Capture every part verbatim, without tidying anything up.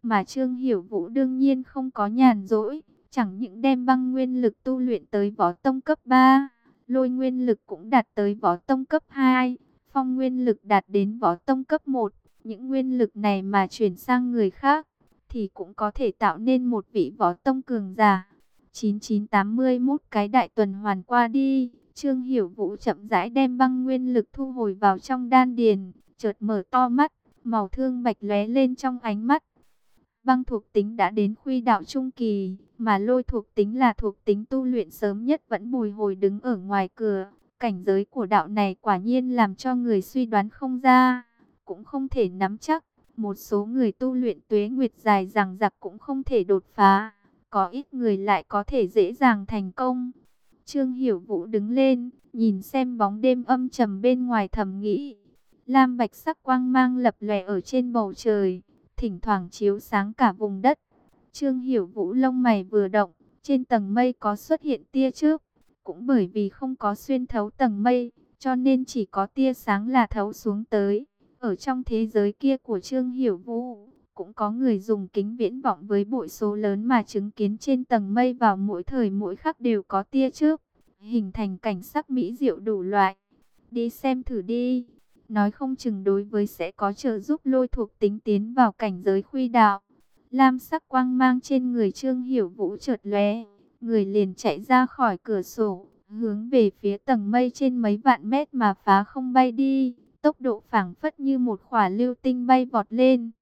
Mà Trương Hiểu Vũ đương nhiên không có nhàn rỗi, chẳng những đem băng nguyên lực tu luyện tới võ tông cấp ba, lôi nguyên lực cũng đạt tới võ tông cấp hai, phong nguyên lực đạt đến võ tông cấp một. Những nguyên lực này mà chuyển sang người khác, thì cũng có thể tạo nên một vị võ tông cường giả. chín chín tám mươi mốt cái đại tuần hoàn qua đi, Trương Hiểu Vũ chậm rãi đem băng nguyên lực thu hồi vào trong đan điền, chợt mở to mắt, màu thương bạch lóe lên trong ánh mắt. Băng thuộc tính đã đến khuy đạo trung kỳ, mà lôi thuộc tính là thuộc tính tu luyện sớm nhất vẫn bồi hồi đứng ở ngoài cửa. Cảnh giới của đạo này quả nhiên làm cho người suy đoán không ra, cũng không thể nắm chắc. Một số người tu luyện tuế nguyệt dài dằng dặc cũng không thể đột phá, có ít người lại có thể dễ dàng thành công. Trương Hiểu Vũ đứng lên, nhìn xem bóng đêm âm trầm bên ngoài thầm nghĩ. Lam bạch sắc quang mang lập lòe ở trên bầu trời, thỉnh thoảng chiếu sáng cả vùng đất. Trương Hiểu Vũ lông mày vừa động, trên tầng mây có xuất hiện tia chớp. Cũng bởi vì không có xuyên thấu tầng mây, cho nên chỉ có tia sáng là thấu xuống tới. Ở trong thế giới kia của Trương Hiểu Vũ, cũng có người dùng kính viễn vọng với bội số lớn mà chứng kiến trên tầng mây vào mỗi thời mỗi khắc đều có tia chớp, hình thành cảnh sắc mỹ diệu đủ loại. Đi xem thử đi, nói không chừng đối với sẽ có trợ giúp lôi thuộc tính tiến vào cảnh giới khuy đạo. Lam sắc quang mang trên người Trương Hiểu Vũ chợt lóe, người liền chạy ra khỏi cửa sổ, hướng về phía tầng mây trên mấy vạn mét mà phá không bay đi. Tốc độ phảng phất như một khỏa lưu tinh bay vọt lên.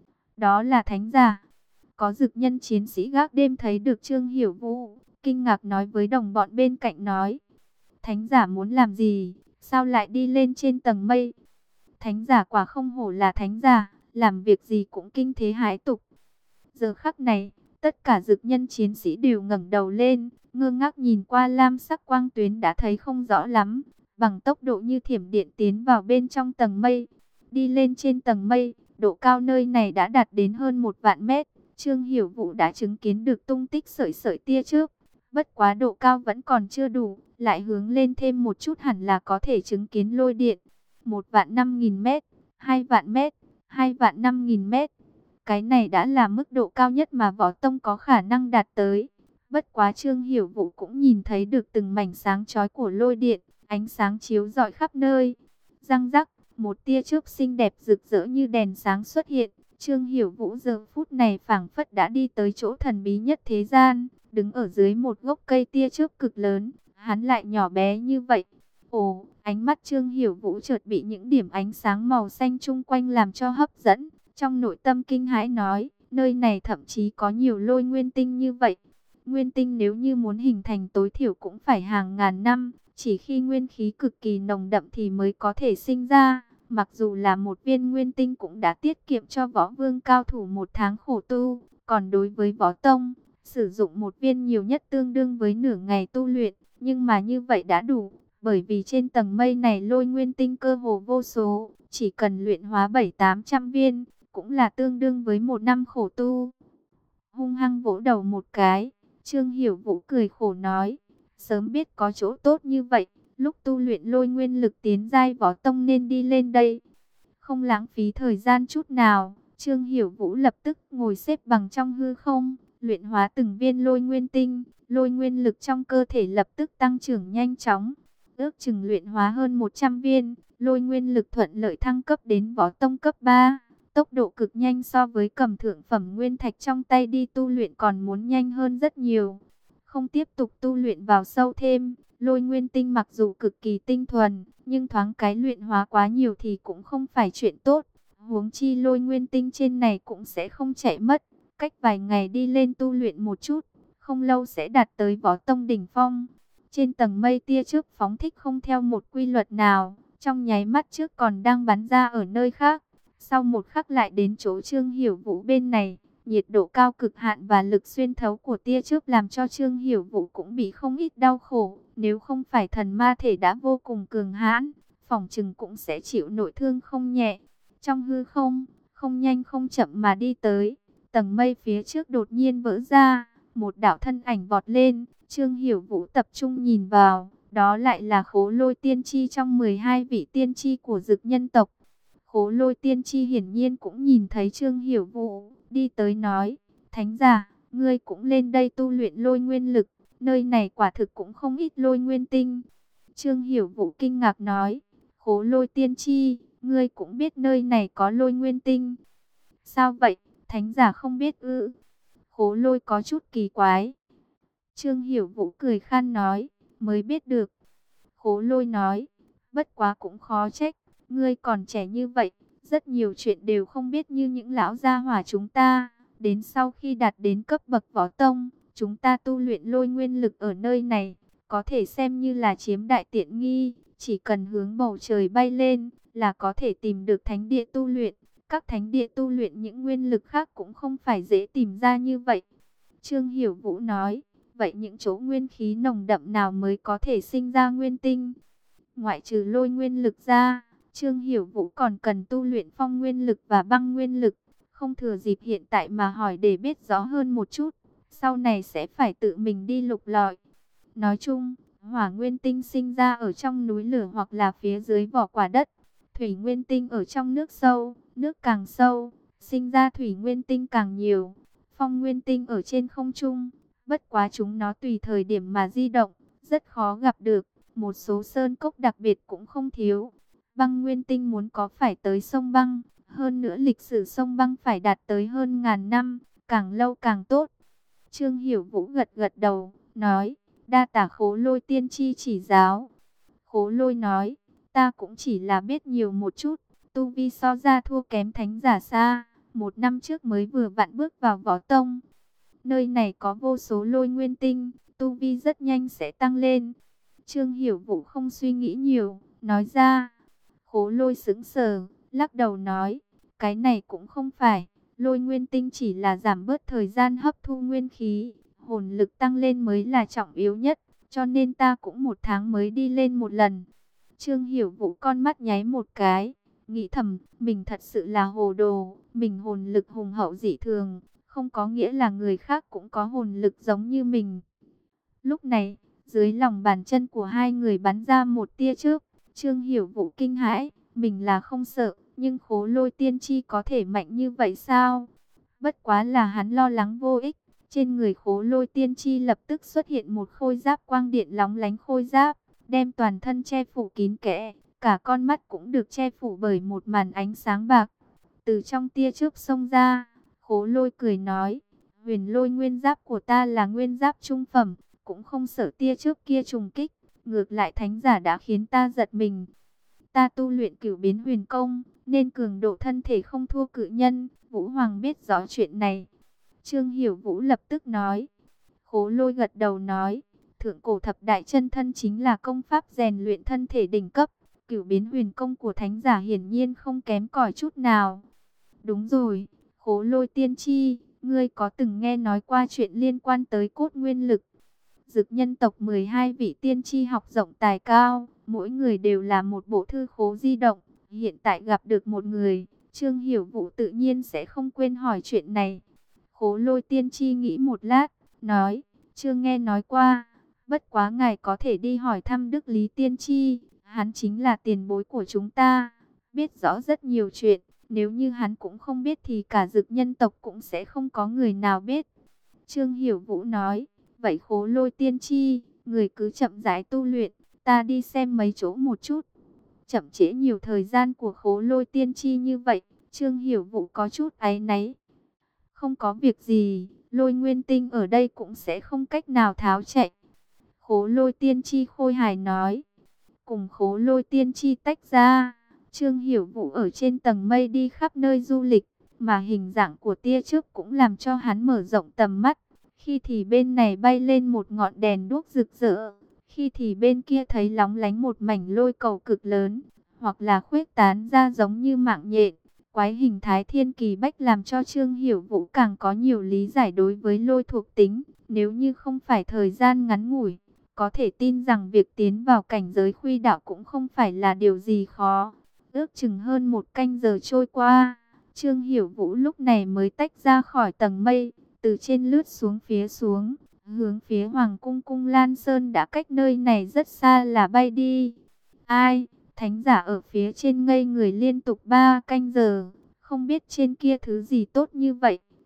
Đó là thánh giả. Có dực nhân chiến sĩ gác đêm thấy được Trương Hiểu Vũ, kinh ngạc nói với đồng bọn bên cạnh nói: Thánh giả muốn làm gì? Sao lại đi lên trên tầng mây? Thánh giả quả không hổ là thánh giả, làm việc gì cũng kinh thế hãi tục. Giờ khắc này, tất cả dực nhân chiến sĩ đều ngẩng đầu lên, ngơ ngác nhìn qua lam sắc quang tuyến đã thấy không rõ lắm. Bằng tốc độ như thiểm điện tiến vào bên trong tầng mây, đi lên trên tầng mây, độ cao nơi này đã đạt đến hơn một vạn mét. Trương Hiểu Vũ đã chứng kiến được tung tích sợi sợi tia chớp, bất quá độ cao vẫn còn chưa đủ, lại hướng lên thêm một chút hẳn là có thể chứng kiến lôi điện. Một vạn năm nghìn mét, hai vạn mét, hai vạn năm nghìn mét. Cái này đã là mức độ cao nhất mà võ tông có khả năng đạt tới. Bất quá Trương Hiểu Vũ cũng nhìn thấy được từng mảnh sáng chói của lôi điện, ánh sáng chiếu rọi khắp nơi. Răng rắc, một tia chớp xinh đẹp rực rỡ như đèn sáng xuất hiện. Trương Hiểu Vũ giờ phút này phảng phất đã đi tới chỗ thần bí nhất thế gian, đứng ở dưới một gốc cây tia chớp cực lớn, hắn lại nhỏ bé như vậy. Ồ, ánh mắt Trương Hiểu Vũ chợt bị những điểm ánh sáng màu xanh chung quanh làm cho hấp dẫn, trong nội tâm kinh hãi nói, nơi này thậm chí có nhiều lôi nguyên tinh như vậy. Nguyên tinh nếu như muốn hình thành tối thiểu cũng phải hàng ngàn năm, chỉ khi nguyên khí cực kỳ nồng đậm thì mới có thể sinh ra. Mặc dù là một viên nguyên tinh cũng đã tiết kiệm cho võ vương cao thủ một tháng khổ tu. Còn đối với võ tông, sử dụng một viên nhiều nhất tương đương với nửa ngày tu luyện. Nhưng mà như vậy đã đủ, bởi vì trên tầng mây này lôi nguyên tinh cơ hồ vô số. Chỉ cần luyện hóa bảy tám trăm viên, cũng là tương đương với một năm khổ tu. Hung hăng vỗ đầu một cái, Trương Hiểu Vũ cười khổ nói, sớm biết có chỗ tốt như vậy, lúc tu luyện lôi nguyên lực tiến giai võ tông nên đi lên đây. Không lãng phí thời gian chút nào, Trương Hiểu Vũ lập tức ngồi xếp bằng trong hư không, luyện hóa từng viên lôi nguyên tinh, lôi nguyên lực trong cơ thể lập tức tăng trưởng nhanh chóng. Ước chừng luyện hóa hơn một trăm viên, lôi nguyên lực thuận lợi thăng cấp đến võ tông cấp ba. Tốc độ cực nhanh so với cầm thượng phẩm nguyên thạch trong tay đi tu luyện còn muốn nhanh hơn rất nhiều. Không tiếp tục tu luyện vào sâu thêm, lôi nguyên tinh mặc dù cực kỳ tinh thuần, nhưng thoáng cái luyện hóa quá nhiều thì cũng không phải chuyện tốt. Huống chi lôi nguyên tinh trên này cũng sẽ không chạy mất, cách vài ngày đi lên tu luyện một chút, không lâu sẽ đạt tới võ tông đỉnh phong. Trên tầng mây tia chớp phóng thích không theo một quy luật nào, trong nháy mắt trước còn đang bắn ra ở nơi khác. Sau một khắc lại đến chỗ Trương Hiểu Vũ bên này, nhiệt độ cao cực hạn và lực xuyên thấu của tia chớp làm cho Trương Hiểu Vũ cũng bị không ít đau khổ. Nếu không phải thần ma thể đã vô cùng cường hãn, phỏng chừng cũng sẽ chịu nội thương không nhẹ. Trong hư không, không nhanh không chậm mà đi tới, tầng mây phía trước đột nhiên vỡ ra, một đạo thân ảnh vọt lên. Trương Hiểu Vũ tập trung nhìn vào, đó lại là Khố Lôi Tiên Tri trong mười hai vị tiên tri của Dực nhân tộc. Khố Lôi Tiên Tri hiển nhiên cũng nhìn thấy Trương Hiểu Vũ, đi tới nói, thánh giả, ngươi cũng lên đây tu luyện lôi nguyên lực, nơi này quả thực cũng không ít lôi nguyên tinh. Trương Hiểu Vũ kinh ngạc nói, Khố Lôi tiên tri, ngươi cũng biết nơi này có lôi nguyên tinh. Sao vậy, thánh giả không biết ư? Khố Lôi có chút kỳ quái. Trương Hiểu Vũ cười khan nói, mới biết được. Khố Lôi nói, bất quá cũng khó trách, ngươi còn trẻ như vậy, rất nhiều chuyện đều không biết như những lão gia hỏa chúng ta. Đến sau khi đạt đến cấp bậc võ tông, chúng ta tu luyện lôi nguyên lực ở nơi này, có thể xem như là chiếm đại tiện nghi, chỉ cần hướng bầu trời bay lên, là có thể tìm được thánh địa tu luyện. Các thánh địa tu luyện những nguyên lực khác cũng không phải dễ tìm ra như vậy. Trương Hiểu Vũ nói, vậy những chỗ nguyên khí nồng đậm nào mới có thể sinh ra nguyên tinh? Ngoại trừ lôi nguyên lực ra, Trương Hiểu Vũ còn cần tu luyện phong nguyên lực và băng nguyên lực. Không thừa dịp hiện tại mà hỏi để biết rõ hơn một chút, sau này sẽ phải tự mình đi lục lọi. Nói chung, hỏa nguyên tinh sinh ra ở trong núi lửa hoặc là phía dưới vỏ quả đất. Thủy nguyên tinh ở trong nước sâu, nước càng sâu, sinh ra thủy nguyên tinh càng nhiều. Phong nguyên tinh ở trên không trung, bất quá chúng nó tùy thời điểm mà di động, rất khó gặp được. Một số sơn cốc đặc biệt cũng không thiếu. Băng nguyên tinh muốn có phải tới sông băng, hơn nữa lịch sử sông băng phải đạt tới hơn ngàn năm, càng lâu càng tốt. Trương Hiểu Vũ gật gật đầu, nói, đa tả Khố Lôi tiên tri chỉ giáo. Khố Lôi nói, ta cũng chỉ là biết nhiều một chút, tu vi so ra thua kém thánh giả xa, một năm trước mới vừa vặn bước vào võ tông. Nơi này có vô số lôi nguyên tinh, tu vi rất nhanh sẽ tăng lên. Trương Hiểu Vũ không suy nghĩ nhiều, nói ra. Khố Lôi sững sờ, lắc đầu nói, cái này cũng không phải, lôi nguyên tinh chỉ là giảm bớt thời gian hấp thu nguyên khí, hồn lực tăng lên mới là trọng yếu nhất, cho nên ta cũng một tháng mới đi lên một lần. Trương Hiểu Vũ con mắt nháy một cái, nghĩ thầm, mình thật sự là hồ đồ, mình hồn lực hùng hậu dị thường, không có nghĩa là người khác cũng có hồn lực giống như mình. Lúc này, dưới lòng bàn chân của hai người bắn ra một tia chớp. Trương Hiểu Vũ kinh hãi, mình là không sợ, nhưng Khố Lôi tiên tri có thể mạnh như vậy sao? Bất quá là hắn lo lắng vô ích. Trên người Khố Lôi tiên tri lập tức xuất hiện một khôi giáp quang điện lóng lánh khôi giáp, đem toàn thân che phủ kín kẽ, cả con mắt cũng được che phủ bởi một màn ánh sáng bạc. Từ trong tia chớp xông ra, Khố Lôi cười nói, huyền lôi nguyên giáp của ta là nguyên giáp trung phẩm, cũng không sợ tia chớp kia trùng kích. Ngược lại thánh giả đã khiến ta giật mình. Ta tu luyện cửu biến huyền công, nên cường độ thân thể không thua cự nhân. Vũ Hoàng biết rõ chuyện này. Trương Hiểu Vũ lập tức nói. Khố Lôi gật đầu nói, thượng cổ thập đại chân thân chính là công pháp rèn luyện thân thể đỉnh cấp. Cửu biến huyền công của thánh giả hiển nhiên không kém cỏi chút nào. Đúng rồi, Khố Lôi tiên tri, ngươi có từng nghe nói qua chuyện liên quan tới cốt nguyên lực? Dực nhân tộc mười hai vị tiên tri học rộng tài cao, mỗi người đều là một bộ thư khố di động. Hiện tại gặp được một người, Trương Hiểu Vũ tự nhiên sẽ không quên hỏi chuyện này. Khố Lôi tiên tri nghĩ một lát, nói, chưa nghe nói qua, bất quá ngài có thể đi hỏi thăm Đức Lý tiên tri, hắn chính là tiền bối của chúng ta, biết rõ rất nhiều chuyện, nếu như hắn cũng không biết thì cả dực nhân tộc cũng sẽ không có người nào biết. Trương Hiểu Vũ nói, vậy Khố Lôi tiên tri, người cứ chậm rãi tu luyện, ta đi xem mấy chỗ một chút. Chậm trễ nhiều thời gian của Khố Lôi tiên tri như vậy, Trương Hiểu Vũ có chút áy náy. Không có việc gì, lôi nguyên tinh ở đây cũng sẽ không cách nào tháo chạy. Khố Lôi tiên tri khôi hài nói. Cùng Khố Lôi tiên tri tách ra, Trương Hiểu Vũ ở trên tầng mây đi khắp nơi du lịch, mà hình dạng của tia chớp cũng làm cho hắn mở rộng tầm mắt. Khi thì bên này bay lên một ngọn đèn đuốc rực rỡ, khi thì bên kia thấy lóng lánh một mảnh lôi cầu cực lớn, hoặc là khuếch tán ra giống như mạng nhện. Quái hình thái thiên kỳ bách làm cho Trương Hiểu Vũ càng có nhiều lý giải đối với lôi thuộc tính. Nếu như không phải thời gian ngắn ngủi, có thể tin rằng việc tiến vào cảnh giới khuy đạo cũng không phải là điều gì khó. Ước chừng hơn một canh giờ trôi qua, Trương Hiểu Vũ lúc này mới tách ra khỏi tầng mây, từ trên lướt xuống phía xuống, hướng phía Hoàng cung Cung Lan Sơn đã cách nơi này rất xa là bay đi. Ai, thánh giả ở phía trên ngây người liên tục ba canh giờ, không biết trên kia thứ gì tốt như vậy,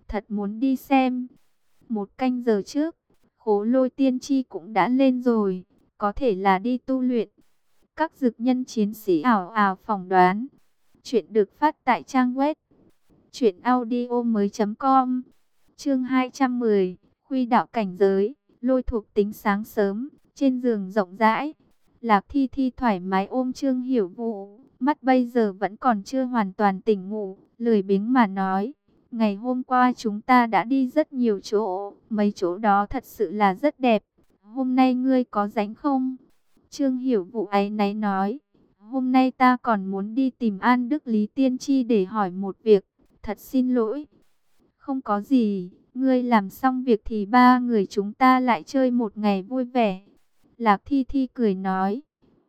thật muốn đi xem. Một canh giờ trước, Khố Lôi tiên tri cũng đã lên rồi, có thể là đi tu luyện. Các dực nhân chiến sĩ ảo ảo phỏng đoán. Chuyện được phát tại trang web truyện audio mới chấm com. Chương hai trăm mười, Khuy đạo cảnh giới. Lôi thuộc tính sáng sớm, trên giường rộng rãi, Lạc Thi Thi thoải mái ôm Trương Hiểu Vũ, mắt bây giờ vẫn còn chưa hoàn toàn tỉnh ngủ, lười biếng mà nói: ngày hôm qua chúng ta đã đi rất nhiều chỗ, mấy chỗ đó thật sự là rất đẹp. Hôm nay ngươi có rảnh không? Trương Hiểu Vũ áy náy nói: hôm nay ta còn muốn đi tìm An Đức Lý Tiên Tri để hỏi một việc, thật xin lỗi. Không có gì, ngươi làm xong việc thì ba người chúng ta lại chơi một ngày vui vẻ. Lạc Thi Thi cười nói.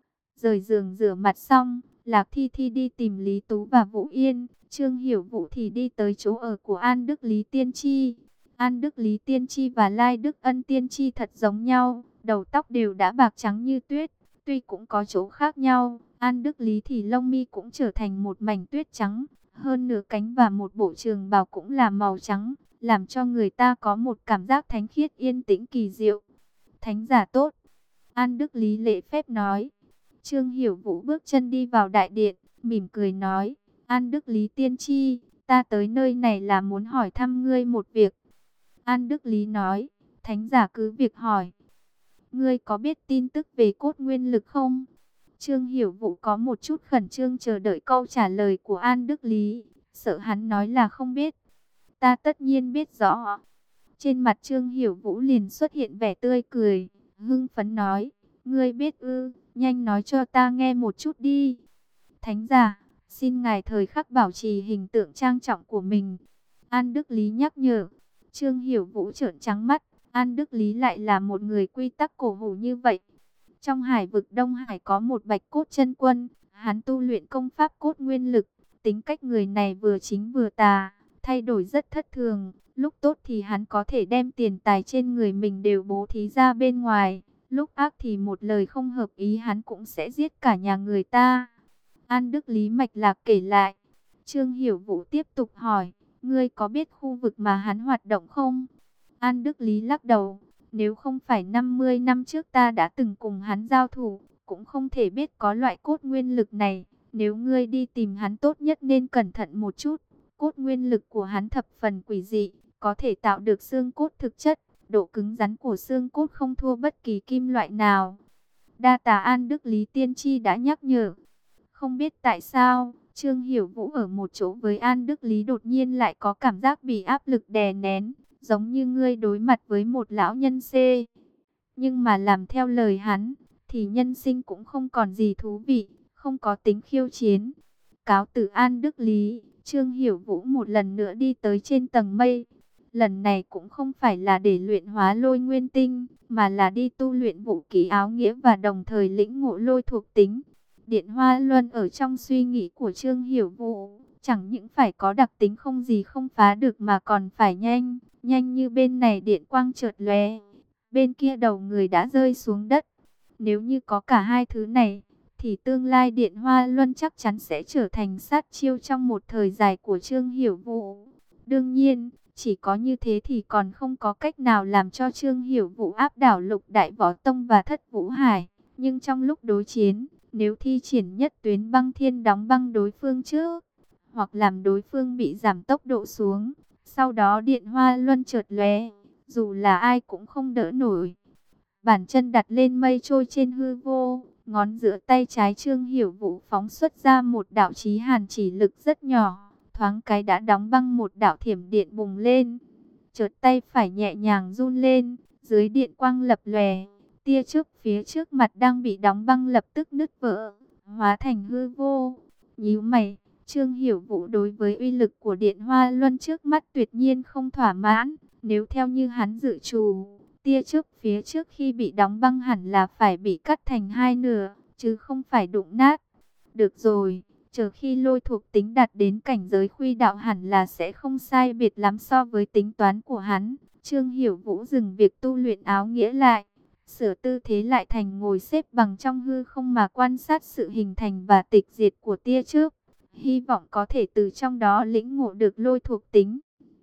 Rời giường rửa mặt xong, Lạc Thi Thi đi tìm Lý Tú và Vũ Yên. Trương Hiểu Vũ thì đi tới chỗ ở của An Đức Lý Tiên Tri. An Đức Lý Tiên Tri và Lai Đức Ân Tiên Tri thật giống nhau, đầu tóc đều đã bạc trắng như tuyết. Tuy cũng có chỗ khác nhau, An Đức Lý thì lông mi cũng trở thành một mảnh tuyết trắng, hơn nửa cánh và một bộ trường bào cũng là màu trắng, làm cho người ta có một cảm giác thánh khiết yên tĩnh kỳ diệu. Thánh giả tốt, An Đức Lý lễ phép nói. Trương Hiểu Vũ bước chân đi vào đại điện, mỉm cười nói: An Đức Lý Tiên Tri, ta tới nơi này là muốn hỏi thăm ngươi một việc. An Đức Lý nói: thánh giả cứ việc hỏi. Ngươi có biết tin tức về cốt nguyên lực không? Trương Hiểu Vũ có một chút khẩn trương chờ đợi câu trả lời của An Đức Lý, sợ hắn nói là không biết. Ta tất nhiên biết rõ. Trên mặt Trương Hiểu Vũ liền xuất hiện vẻ tươi cười, hưng phấn nói: ngươi biết ư, nhanh nói cho ta nghe một chút đi. Thánh giả, xin ngài thời khắc bảo trì hình tượng trang trọng của mình. An Đức Lý nhắc nhở. Trương Hiểu Vũ trợn trắng mắt, An Đức Lý lại là một người quy tắc cổ hủ như vậy. Trong hải vực Đông Hải có một bạch cốt chân quân, hắn tu luyện công pháp cốt nguyên lực, tính cách người này vừa chính vừa tà, thay đổi rất thất thường. Lúc tốt thì hắn có thể đem tiền tài trên người mình đều bố thí ra bên ngoài, lúc ác thì một lời không hợp ý hắn cũng sẽ giết cả nhà người ta. An Đức Lý mạch lạc kể lại. Trương Hiểu Vũ tiếp tục hỏi: ngươi có biết khu vực mà hắn hoạt động không? An Đức Lý lắc đầu: nếu không phải năm mươi năm trước ta đã từng cùng hắn giao thủ, cũng không thể biết có loại cốt nguyên lực này. Nếu ngươi đi tìm hắn tốt nhất nên cẩn thận một chút. Cốt nguyên lực của hắn thập phần quỷ dị, có thể tạo được xương cốt thực chất. Độ cứng rắn của xương cốt không thua bất kỳ kim loại nào. Đa tà An Đức Lý Tiên Tri đã nhắc nhở. Không biết tại sao, Trương Hiểu Vũ ở một chỗ với An Đức Lý đột nhiên lại có cảm giác bị áp lực đè nén, giống như ngươi đối mặt với một lão nhân xê. Nhưng mà làm theo lời hắn, thì nhân sinh cũng không còn gì thú vị, không có tính khiêu chiến. Cáo từ An Đức Lý, Trương Hiểu Vũ một lần nữa đi tới trên tầng mây. Lần này cũng không phải là để luyện hóa lôi nguyên tinh, mà là đi tu luyện vũ khí áo nghĩa và đồng thời lĩnh ngộ lôi thuộc tính. Điện Hoa Luân ở trong suy nghĩ của Trương Hiểu Vũ, chẳng những phải có đặc tính không gì không phá được mà còn phải nhanh, nhanh như bên này điện quang chợt lóe, bên kia đầu người đã rơi xuống đất. Nếu như có cả hai thứ này, thì tương lai Điện Hoa Luân chắc chắn sẽ trở thành sát chiêu trong một thời dài của Trương Hiểu Vũ. Đương nhiên, chỉ có như thế thì còn không có cách nào làm cho Trương Hiểu Vũ áp đảo Lục Đại Võ Tông và Thất Vũ Hải. Nhưng trong lúc đối chiến, nếu thi triển nhất tuyến băng thiên đóng băng đối phương trước, hoặc làm đối phương bị giảm tốc độ xuống, sau đó điện hoa luân chợt lóe, dù là ai cũng không đỡ nổi. Bàn chân đặt lên mây trôi trên hư vô, ngón giữa tay trái Trương Hiểu Vũ phóng xuất ra một đạo chí hàn chỉ lực rất nhỏ, thoáng cái đã đóng băng một đạo thiểm điện bùng lên. Chợt tay phải nhẹ nhàng run lên, dưới điện quang lập lòe, tia chớp phía trước mặt đang bị đóng băng lập tức nứt vỡ, hóa thành hư vô. Nhíu mày, Trương Hiểu Vũ đối với uy lực của điện hoa luân trước mắt tuyệt nhiên không thỏa mãn. Nếu theo như hắn dự trù, tia chớp phía trước khi bị đóng băng hẳn là phải bị cắt thành hai nửa, chứ không phải đụng nát. Được rồi, chờ khi lôi thuộc tính đạt đến cảnh giới khuy đạo hẳn là sẽ không sai biệt lắm so với tính toán của hắn. Trương Hiểu Vũ dừng việc tu luyện áo nghĩa lại, sửa tư thế lại thành ngồi xếp bằng trong hư không mà quan sát sự hình thành và tịch diệt của tia chớp, hy vọng có thể từ trong đó lĩnh ngộ được lôi thuộc tính.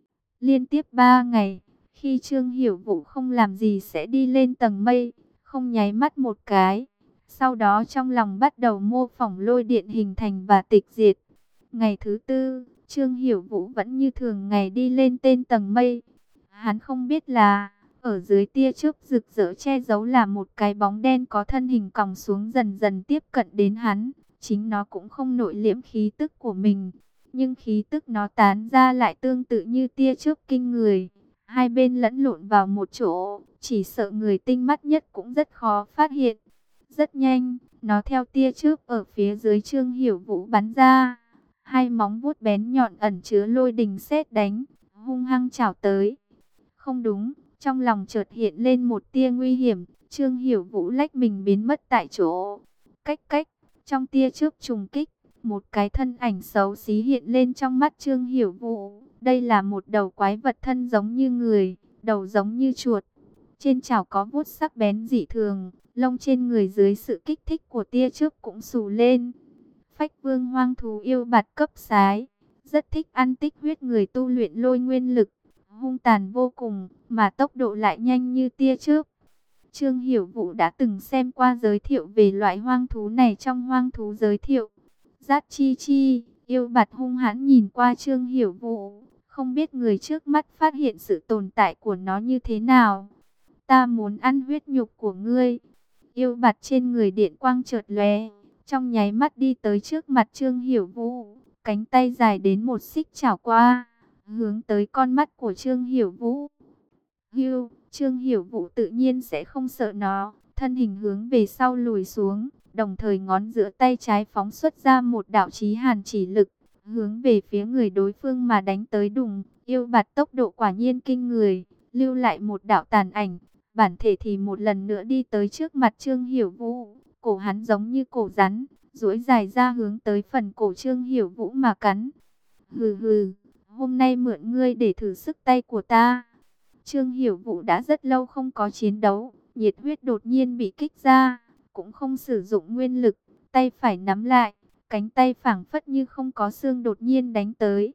Liên tiếp ba ngày, khi Trương Hiểu Vũ không làm gì sẽ đi lên tầng mây, không nháy mắt một cái. Sau đó trong lòng bắt đầu mô phỏng lôi điện hình thành và tịch diệt. Ngày thứ tư, Trương Hiểu Vũ vẫn như thường ngày đi lên tên tầng mây. Hắn không biết là, ở dưới tia chớp rực rỡ che giấu là một cái bóng đen có thân hình còng xuống dần dần tiếp cận đến hắn. Chính nó cũng không nội liễm khí tức của mình, nhưng khí tức nó tán ra lại tương tự như tia chớp kinh người. Hai bên lẫn lộn vào một chỗ, chỉ sợ người tinh mắt nhất cũng rất khó phát hiện. Rất nhanh, nó theo tia chớp ở phía dưới Trương Hiểu Vũ bắn ra. Hai móng vuốt bén nhọn ẩn chứa lôi đình sét đánh, hung hăng chảo tới. Không đúng, trong lòng chợt hiện lên một tia nguy hiểm, Trương Hiểu Vũ lách mình biến mất tại chỗ. Cách cách, trong tia chớp trùng kích, một cái thân ảnh xấu xí hiện lên trong mắt Trương Hiểu Vũ. Đây là một đầu quái vật thân giống như người, đầu giống như chuột. Trên chảo có vuốt sắc bén dị thường, lông trên người dưới sự kích thích của tia chớp cũng xù lên. Phách vương hoang thú yêu bạt cấp sái, rất thích ăn tích huyết người tu luyện lôi nguyên lực, hung tàn vô cùng, mà tốc độ lại nhanh như tia chớp. Trương Hiểu Vũ đã từng xem qua giới thiệu về loại hoang thú này trong hoang thú giới thiệu. Giác chi chi, yêu bạt hung hãn nhìn qua Trương Hiểu Vũ, không biết người trước mắt phát hiện sự tồn tại của nó như thế nào. Ta muốn ăn huyết nhục của ngươi. Yêu bạt trên người điện quang chợt lóe, trong nháy mắt đi tới trước mặt Trương Hiểu Vũ, cánh tay dài đến một xích chảo qua, hướng tới con mắt của Trương Hiểu Vũ. Hưu, Trương Hiểu Vũ tự nhiên sẽ không sợ nó, thân hình hướng về sau lùi xuống, đồng thời ngón giữa tay trái phóng xuất ra một đạo chí hàn chỉ lực, hướng về phía người đối phương mà đánh tới đùng. Yêu bạt tốc độ quả nhiên kinh người, lưu lại một đạo tàn ảnh, bản thể thì một lần nữa đi tới trước mặt Trương Hiểu Vũ. Cổ hắn giống như cổ rắn, duỗi dài ra hướng tới phần cổ Trương Hiểu Vũ mà cắn. Hừ hừ, hôm nay mượn ngươi để thử sức tay của ta. Trương Hiểu Vũ đã rất lâu không có chiến đấu, nhiệt huyết đột nhiên bị kích ra, cũng không sử dụng nguyên lực, tay phải nắm lại, cánh tay phảng phất như không có xương đột nhiên đánh tới.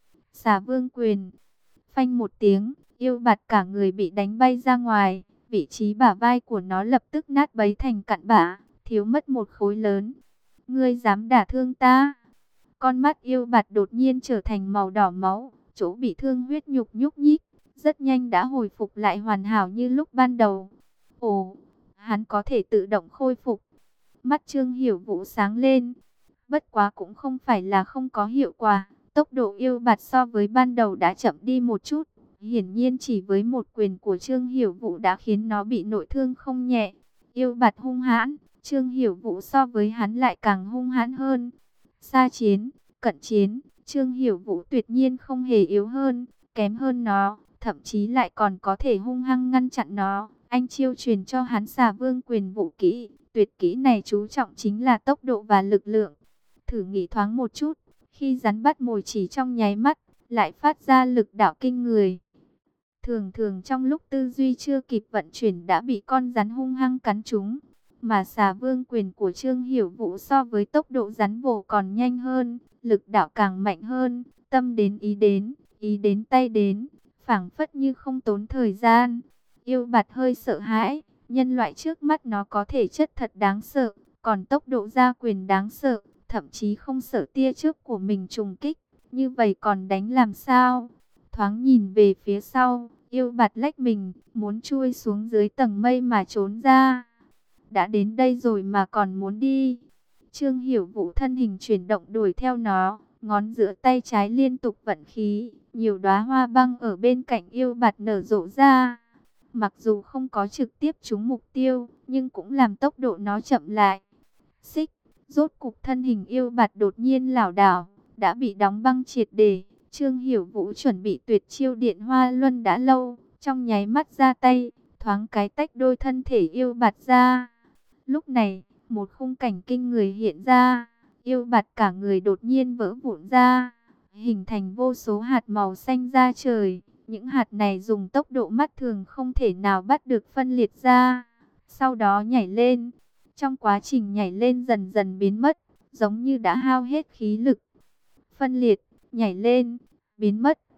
Xà vương quyền, phanh một tiếng, yêu bạt cả người bị đánh bay ra ngoài, vị trí bả vai của nó lập tức nát bấy thành cặn bã, thiếu mất một khối lớn. Ngươi dám đả thương ta? Con mắt yêu bạt đột nhiên trở thành màu đỏ máu, chỗ bị thương huyết nhục nhúc nhích, rất nhanh đã hồi phục lại hoàn hảo như lúc ban đầu. Ồ, hắn có thể tự động khôi phục. Mắt Trương Hiểu Vũ sáng lên, bất quá cũng không phải là không có hiệu quả. Tốc độ yêu bạt so với ban đầu đã chậm đi một chút. Hiển nhiên chỉ với một quyền của Trương Hiểu Vũ đã khiến nó bị nội thương không nhẹ. Yêu bạt hung hãn, Trương Hiểu Vũ so với hắn lại càng hung hãn hơn. Xa chiến, cận chiến, Trương Hiểu Vũ tuyệt nhiên không hề yếu hơn, kém hơn nó, thậm chí lại còn có thể hung hăng ngăn chặn nó. Anh chiêu truyền cho hắn Xà Vương quyền vũ kỹ, tuyệt kỹ này chú trọng chính là tốc độ và lực lượng. Thử nghĩ thoáng một chút, khi rắn bắt mồi chỉ trong nháy mắt, lại phát ra lực đạo kinh người. Thường thường trong lúc tư duy chưa kịp vận chuyển đã bị con rắn hung hăng cắn trúng. Mà Xà Vương quyền của Trương Hiểu Vũ so với tốc độ rắn vồ còn nhanh hơn, lực đạo càng mạnh hơn, tâm đến ý đến, ý đến tay đến, phảng phất như không tốn thời gian. Yêu bạt hơi sợ hãi, nhân loại trước mắt nó có thể chất thật đáng sợ, còn tốc độ ra quyền đáng sợ, thậm chí không sợ tia chớp của mình trùng kích, như vậy còn đánh làm sao? Thoáng nhìn về phía sau, yêu bạt lách mình, muốn chui xuống dưới tầng mây mà trốn ra. Đã đến đây rồi mà còn muốn đi. Trương Hiểu Vũ thân hình chuyển động đuổi theo nó, ngón giữa tay trái liên tục vận khí, nhiều đóa hoa băng ở bên cạnh yêu bạt nở rộ ra. Mặc dù không có trực tiếp trúng mục tiêu, nhưng cũng làm tốc độ nó chậm lại. Xích, rốt cục thân hình yêu bạt đột nhiên lảo đảo, đã bị đóng băng triệt để. Trương Hiểu Vũ chuẩn bị tuyệt chiêu điện hoa luân đã lâu, trong nháy mắt ra tay, thoáng cái tách đôi thân thể yêu bạt ra. Lúc này, một khung cảnh kinh người hiện ra, yêu bạt cả người đột nhiên vỡ vụn ra, hình thành vô số hạt màu xanh ra trời. Những hạt này dùng tốc độ mắt thường không thể nào bắt được phân liệt ra, sau đó nhảy lên. Trong quá trình nhảy lên dần dần biến mất, giống như đã hao hết khí lực. Phân liệt, nhảy lên, biến mất.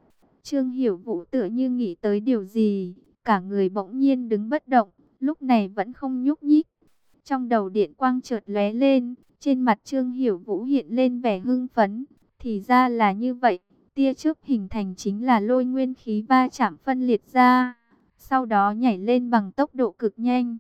Trương Hiểu Vũ tựa như nghĩ tới điều gì, cả người bỗng nhiên đứng bất động, lúc này vẫn không nhúc nhích. Trong đầu điện quang chợt lóe lên, trên mặt Trương Hiểu Vũ hiện lên vẻ hưng phấn. Thì ra là như vậy, tia chớp hình thành chính là lôi nguyên khí va chạm phân liệt ra, sau đó nhảy lên bằng tốc độ cực nhanh.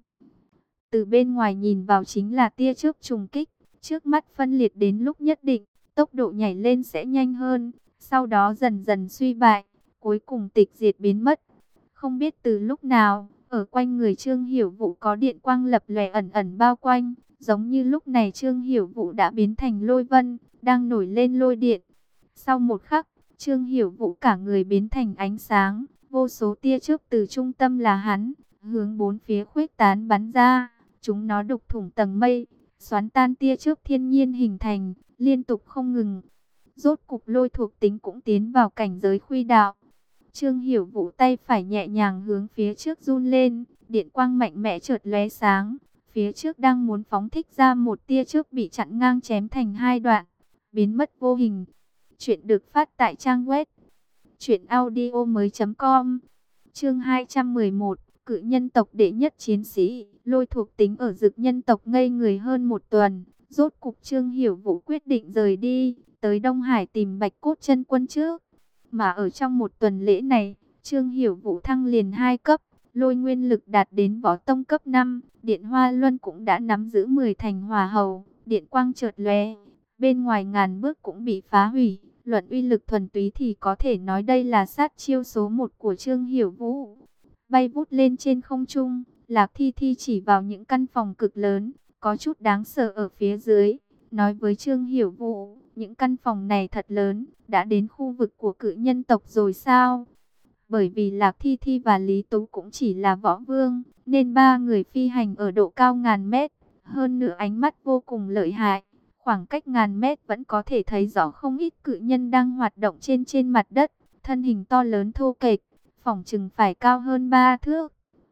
Từ bên ngoài nhìn vào chính là tia chớp trùng kích, trước mắt phân liệt đến lúc nhất định, tốc độ nhảy lên sẽ nhanh hơn, sau đó dần dần suy bại, cuối cùng tịch diệt biến mất. Không biết từ lúc nào, ở quanh người Trương Hiểu Vũ có điện quang lập lòe ẩn ẩn bao quanh, giống như lúc này Trương Hiểu Vũ đã biến thành lôi vân, đang nổi lên lôi điện. Sau một khắc, Trương Hiểu Vũ cả người biến thành ánh sáng, vô số tia chớp từ trung tâm là hắn, hướng bốn phía khuếch tán bắn ra, chúng nó đục thủng tầng mây, xoắn tan tia chớp thiên nhiên hình thành, liên tục không ngừng. Rốt cục lôi thuộc tính cũng tiến vào cảnh giới khuy đạo. Trương Hiểu Vũ tay phải nhẹ nhàng hướng phía trước run lên, điện quang mạnh mẽ chợt lóe sáng, phía trước đang muốn phóng thích ra một tia chớp bị chặn ngang chém thành hai đoạn, biến mất vô hình. Chuyện được phát tại trang web truyện audio mới chấm com. Chương hai trăm mười một, cự nhân tộc đệ nhất chiến sĩ, lôi thuộc tính ở Dực nhân tộc ngây người hơn một tuần, rốt cục Trương Hiểu Vũ quyết định rời đi, tới Đông Hải tìm Bạch Cốt Chân Quân trước. Mà ở trong một tuần lễ này, Trương Hiểu Vũ thăng liền hai cấp, lôi nguyên lực đạt đến võ tông cấp năm, Điện Hoa Luân cũng đã nắm giữ mười thành hỏa hầu, điện quang chợt lóe, bên ngoài ngàn bước cũng bị phá hủy. Luận uy lực thuần túy thì có thể nói đây là sát chiêu số một của Trương Hiểu Vũ. Bay vút lên trên không trung, Lạc Thi Thi chỉ vào những căn phòng cực lớn, có chút đáng sợ ở phía dưới, nói với Trương Hiểu Vũ, những căn phòng này thật lớn, đã đến khu vực của cự nhân tộc rồi sao? Bởi vì Lạc Thi Thi và Lý Tú cũng chỉ là võ vương, nên ba người phi hành ở độ cao ngàn mét, hơn nữa ánh mắt vô cùng lợi hại. Khoảng cách ngàn mét vẫn có thể thấy rõ không ít cự nhân đang hoạt động trên trên mặt đất, thân hình to lớn thô kệch, phỏng chừng phải cao hơn ba thước.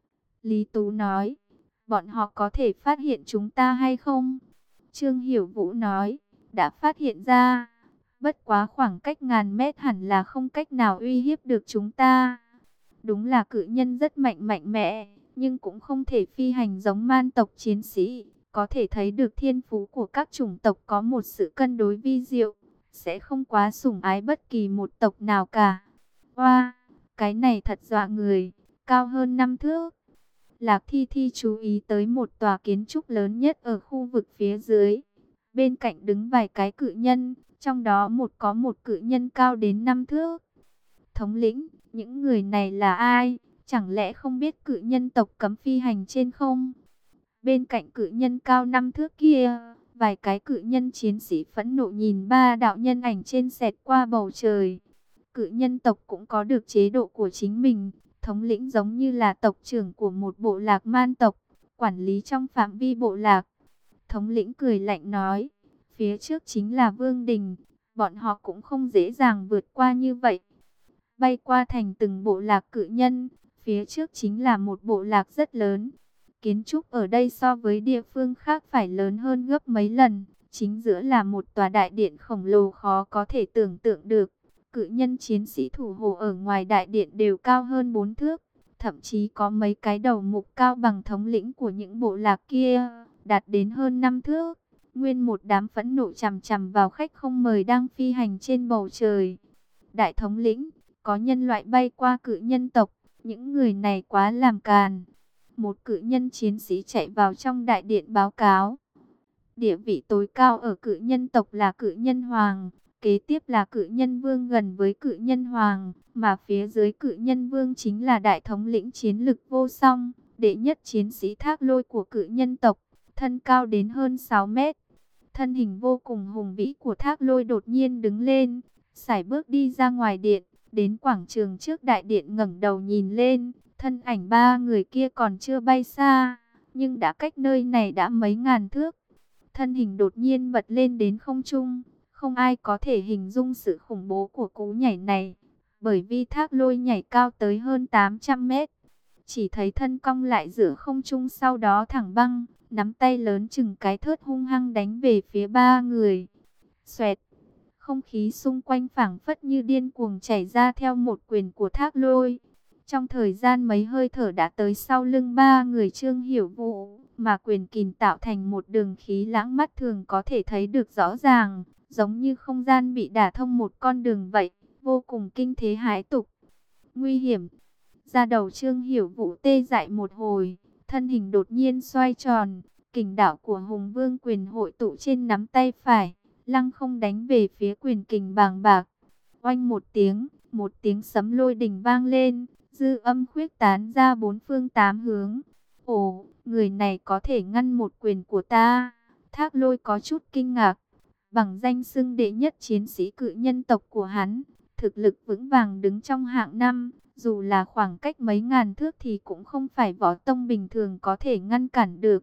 Lý Tú nói, bọn họ có thể phát hiện chúng ta hay không? Trương Hiểu Vũ nói, đã phát hiện ra, bất quá khoảng cách ngàn mét hẳn là không cách nào uy hiếp được chúng ta. Đúng là cự nhân rất mạnh mạnh mẽ, nhưng cũng không thể phi hành giống man tộc chiến sĩ. Có thể thấy được thiên phú của các chủng tộc có một sự cân đối vi diệu, sẽ không quá sủng ái bất kỳ một tộc nào cả. Oa, cái này thật dọa người, cao hơn năm thước. Lạc Thi Thi chú ý tới một tòa kiến trúc lớn nhất ở khu vực phía dưới. Bên cạnh đứng vài cái cự nhân, trong đó một có một cự nhân cao đến năm thước. Thống lĩnh, những người này là ai? Chẳng lẽ không biết cự nhân tộc cấm phi hành trên không? Bên cạnh cự nhân cao năm thước kia, vài cái cự nhân chiến sĩ phẫn nộ nhìn ba đạo nhân ảnh trên xẹt qua bầu trời. Cự nhân tộc cũng có được chế độ của chính mình, thống lĩnh giống như là tộc trưởng của một bộ lạc man tộc, quản lý trong phạm vi bộ lạc. Thống lĩnh cười lạnh nói, phía trước chính là Vương Đình, bọn họ cũng không dễ dàng vượt qua như vậy. Bay qua thành từng bộ lạc cự nhân, phía trước chính là một bộ lạc rất lớn. Kiến trúc ở đây so với địa phương khác phải lớn hơn gấp mấy lần. Chính giữa là một tòa đại điện khổng lồ khó có thể tưởng tượng được. Cự nhân chiến sĩ thủ hộ ở ngoài đại điện đều cao hơn bốn thước. Thậm chí có mấy cái đầu mục cao bằng thống lĩnh của những bộ lạc kia, đạt đến hơn năm thước. Nguyên một đám phẫn nộ chằm chằm vào khách không mời đang phi hành trên bầu trời. Đại thống lĩnh, có nhân loại bay qua cự nhân tộc, những người này quá làm càn. Một cự nhân chiến sĩ chạy vào trong đại điện báo cáo. Địa vị tối cao ở cự nhân tộc là cự nhân hoàng, kế tiếp là cự nhân vương gần với cự nhân hoàng, mà phía dưới cự nhân vương chính là đại thống lĩnh chiến lực vô song, đệ nhất chiến sĩ thác lôi của cự nhân tộc, thân cao đến hơn sáu mét. Thân hình vô cùng hùng vĩ của thác lôi đột nhiên đứng lên, sải bước đi ra ngoài điện, đến quảng trường trước đại điện ngẩng đầu nhìn lên. Thân ảnh ba người kia còn chưa bay xa, nhưng đã cách nơi này đã mấy ngàn thước. Thân hình đột nhiên bật lên đến không trung, không ai có thể hình dung sự khủng bố của cú nhảy này, bởi vì thác lôi nhảy cao tới hơn tám trăm mét. Chỉ thấy thân cong lại giữa không trung, sau đó thẳng băng, nắm tay lớn chừng cái thớt hung hăng đánh về phía ba người. Xoẹt, Không khí xung quanh phảng phất như điên cuồng chảy ra theo một quyền của Thác Lôi. Trong thời gian mấy hơi thở đã tới sau lưng ba người Trương Hiểu Vũ, mà quyền kình tạo thành một đường khí lãng mắt thường có thể thấy được rõ ràng, giống như không gian bị đả thông một con đường vậy, vô cùng kinh thế hãi tục. Nguy hiểm. Da đầu Trương Hiểu Vũ tê dại một hồi, thân hình đột nhiên xoay tròn, kình đạo của Hùng Vương quyền hội tụ trên nắm tay phải, lăng không đánh về phía quyền kình bàng bạc. Oanh một tiếng, một tiếng sấm lôi đình vang lên, dư âm khuyết tán ra bốn phương tám hướng. Ồ, người này có thể ngăn một quyền của ta. Thác Lôi có chút kinh ngạc. Bằng danh xưng đệ nhất chiến sĩ cự nhân tộc của hắn, thực lực vững vàng đứng trong hạng năm, dù là khoảng cách mấy ngàn thước thì cũng không phải võ tông bình thường có thể ngăn cản được.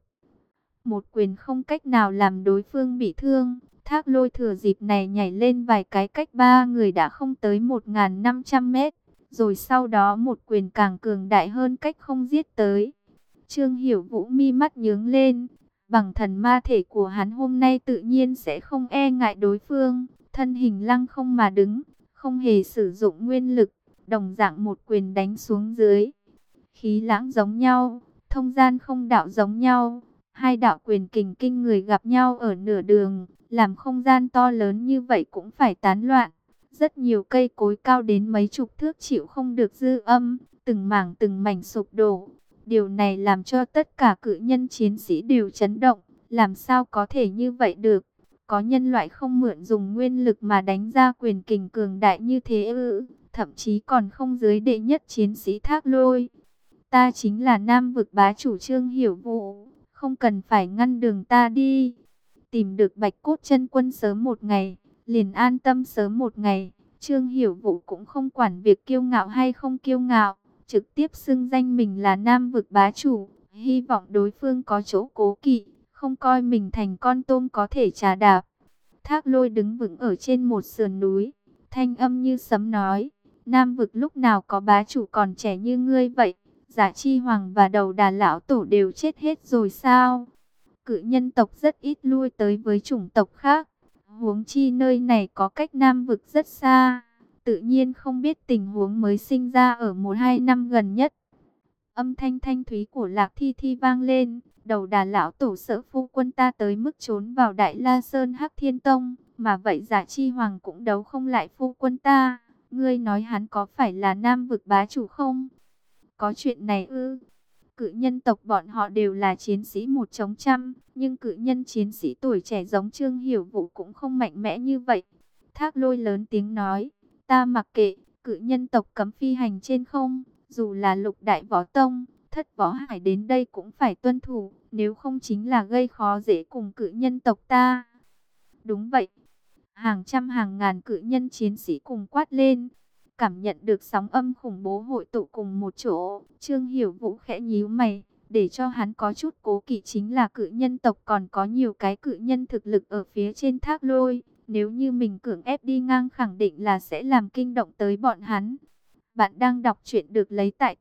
Một quyền không cách nào làm đối phương bị thương. Thác Lôi thừa dịp này nhảy lên vài cái cách ba người đã không tới một nghìn năm trăm mét. Rồi sau đó một quyền càng cường đại hơn cách không giết tới. Trương Hiểu Vũ mi mắt nhướng lên. Bằng thần ma thể của hắn hôm nay tự nhiên sẽ không e ngại đối phương. Thân hình lăng không mà đứng, không hề sử dụng nguyên lực. Đồng dạng một quyền đánh xuống dưới. Khí lãng giống nhau, thông gian không đạo giống nhau. Hai đạo quyền kình kinh người gặp nhau ở nửa đường, làm không gian to lớn như vậy cũng phải tán loạn. Rất nhiều cây cối cao đến mấy chục thước chịu không được dư âm, từng mảng từng mảnh sụp đổ. Điều này làm cho tất cả cự nhân chiến sĩ đều chấn động, làm sao có thể như vậy được? Có nhân loại không mượn dùng nguyên lực mà đánh ra quyền kình cường đại như thế ư? Thậm chí còn không dưới đệ nhất chiến sĩ Thác Lôi. Ta chính là Nam vực bá chủ Trương Hiểu Vũ, không cần phải ngăn đường ta đi. Tìm được Bạch Cốt Chân Quân sớm một ngày, liền an tâm sớm một ngày. Trương Hiểu Vũ cũng không quản việc kiêu ngạo hay không kiêu ngạo, trực tiếp xưng danh mình là Nam vực bá chủ, hy vọng đối phương có chỗ cố kỵ, không coi mình thành con tôm có thể trà đạp. Thác Lôi đứng vững ở trên một sườn núi, thanh âm như sấm nói: Nam vực lúc nào có bá chủ còn trẻ như ngươi vậy? Giả Chi Hoàng và Đầu Đà lão tổ đều chết hết rồi sao? Cự nhân tộc rất ít lui tới với chủng tộc khác, huống chi nơi này có cách Nam vực rất xa, tự nhiên không biết tình huống mới sinh ra ở một hai năm gần nhất. Âm thanh thanh thúy của Lạc Thi Thi vang lên. Đầu Đà lão tổ sợ phu quân ta tới mức trốn vào Đại La Sơn Hắc Thiên Tông, mà vậy Giả Chi Hoàng cũng đấu không lại phu quân ta. Ngươi nói hắn có phải là Nam vực bá chủ không? Có chuyện này ư? Cự nhân tộc bọn họ đều là chiến sĩ một chống trăm, nhưng cự nhân chiến sĩ tuổi trẻ giống Trương Hiểu Vũ cũng không mạnh mẽ như vậy. Thác Lôi lớn tiếng nói: ta mặc kệ, cự nhân tộc cấm phi hành trên không, dù là lục đại võ tông, thất võ hải đến đây cũng phải tuân thủ, nếu không chính là gây khó dễ cùng cự nhân tộc ta. Đúng vậy. Hàng trăm hàng ngàn cự nhân chiến sĩ cùng quát lên. Cảm nhận được sóng âm khủng bố hội tụ cùng một chỗ, Trương Hiểu Vũ khẽ nhíu mày, để cho hắn có chút cố kỵ chính là cự nhân tộc còn có nhiều cái cự nhân thực lực ở phía trên Thác Lôi, nếu như mình cưỡng ép đi ngang khẳng định là sẽ làm kinh động tới bọn hắn. Bạn đang đọc truyện được lấy tại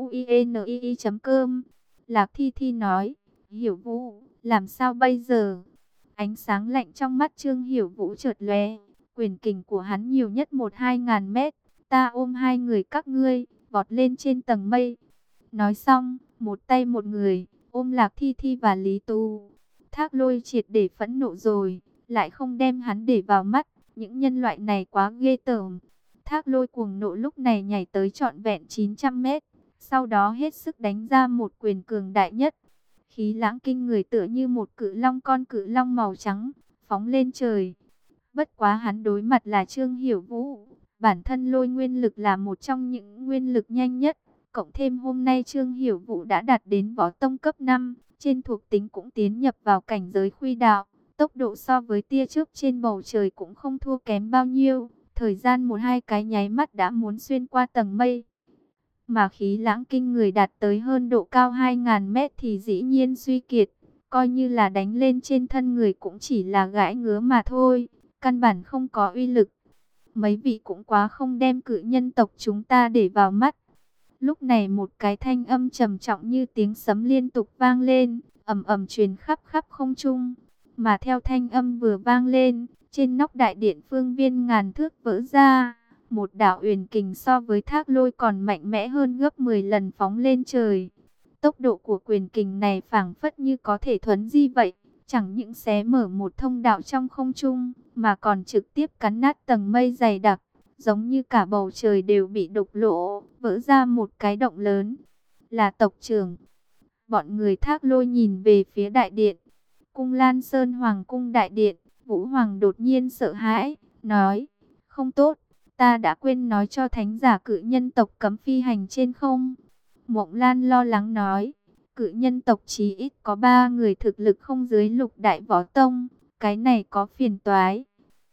tauinii chấm com. Lạc Thi Thi nói: Hiểu Vũ, làm sao bây giờ? Ánh sáng lạnh trong mắt Trương Hiểu Vũ chợt lóe, quyền kình của hắn nhiều nhất một hai ngàn mét. Ta ôm hai người các ngươi, vọt lên trên tầng mây. Nói xong, một tay một người, ôm Lạc Thi Thi và Lý Tu. Thác Lôi triệt để phẫn nộ rồi, lại không đem hắn để vào mắt. Những nhân loại này quá ghê tởm. Thác Lôi cuồng nộ lúc này nhảy tới trọn vẹn chín trăm mét. Sau đó hết sức đánh ra một quyền cường đại nhất. Khí lãng kinh người tựa như một cự long con cự long màu trắng, phóng lên trời. Bất quá hắn đối mặt là Trương Hiểu Vũ. Bản thân Lôi nguyên lực là một trong những nguyên lực nhanh nhất. Cộng thêm hôm nay Trương Hiểu Vũ đã đạt đến võ tông cấp năm. Trên thuộc tính cũng tiến nhập vào cảnh giới khuy đạo. Tốc độ so với tia chớp trên bầu trời cũng không thua kém bao nhiêu. Thời gian một hai cái nháy mắt đã muốn xuyên qua tầng mây. Mà khí lãng kinh người đạt tới hơn độ cao hai nghìn mét thì dĩ nhiên suy kiệt. Coi như là đánh lên trên thân người cũng chỉ là gãi ngứa mà thôi. Căn bản không có uy lực. Mấy vị cũng quá không đem cự nhân tộc chúng ta để vào mắt. Lúc này một cái thanh âm trầm trọng như tiếng sấm liên tục vang lên, ầm ầm truyền khắp khắp không trung. Mà theo thanh âm vừa vang lên, Trên nóc đại điện phương viên ngàn thước vỡ ra, một đạo uyển kình so với thác lôi còn mạnh mẽ hơn gấp mười lần phóng lên trời. Tốc độ của quyền kình này phảng phất như có thể thuấn di vậy, chẳng những xé mở một thông đạo trong không trung, mà còn trực tiếp cắn nát tầng mây dày đặc, giống như cả bầu trời đều bị đục lỗ, vỡ ra một cái động lớn. Là tộc trưởng. Bọn người thác lôi nhìn về phía đại điện, cung Lan Sơn Hoàng cung đại điện. Vũ Hoàng đột nhiên sợ hãi, nói, không tốt, ta đã quên nói cho thánh giả cự nhân tộc cấm phi hành trên không. Mộng Lan lo lắng nói, cự nhân tộc chí ít có ba người thực lực không dưới lục đại võ tông, cái này có phiền toái.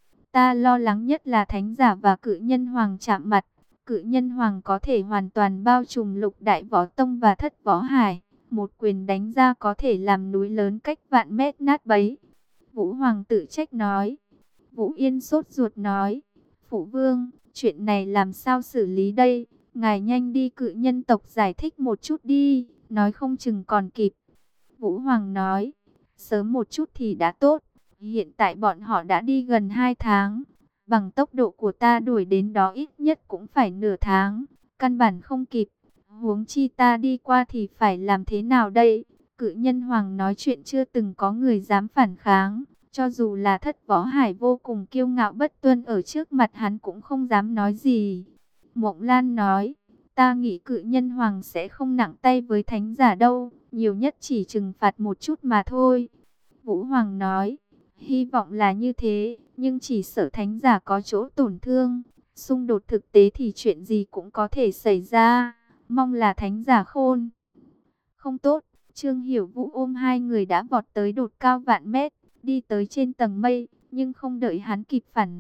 Ta lo lắng nhất là thánh giả và cự nhân hoàng chạm mặt, cự nhân hoàng có thể hoàn toàn bao trùm lục đại võ tông và thất võ hải, một quyền đánh ra có thể làm núi lớn cách vạn mét nát bấy. Vũ Hoàng tự trách nói. Vũ Yên sốt ruột nói, Phụ Vương, chuyện này làm sao xử lý đây? Ngài nhanh đi cự nhân tộc giải thích một chút đi, nói không chừng còn kịp. Vũ Hoàng nói, sớm một chút thì đã tốt. Hiện tại bọn họ đã đi gần hai tháng. Bằng tốc độ của ta đuổi đến đó ít nhất cũng phải nửa tháng. Căn bản không kịp. Huống chi ta đi qua thì phải làm thế nào đây? Cự nhân hoàng nói chuyện chưa từng có người dám phản kháng. Cho dù là thất võ hải vô cùng kiêu ngạo bất tuân ở trước mặt hắn cũng không dám nói gì. Mộng Lan nói, ta nghĩ cự nhân hoàng sẽ không nặng tay với thánh giả đâu. Nhiều nhất chỉ trừng phạt một chút mà thôi. Vũ Hoàng nói, hy vọng là như thế. Nhưng chỉ sợ thánh giả có chỗ tổn thương. Xung đột thực tế thì chuyện gì cũng có thể xảy ra. Mong là thánh giả khôn. Không tốt. Trương Hiểu Vũ ôm hai người đã vọt tới đột cao vạn mét, đi tới trên tầng mây, nhưng không đợi hắn kịp phản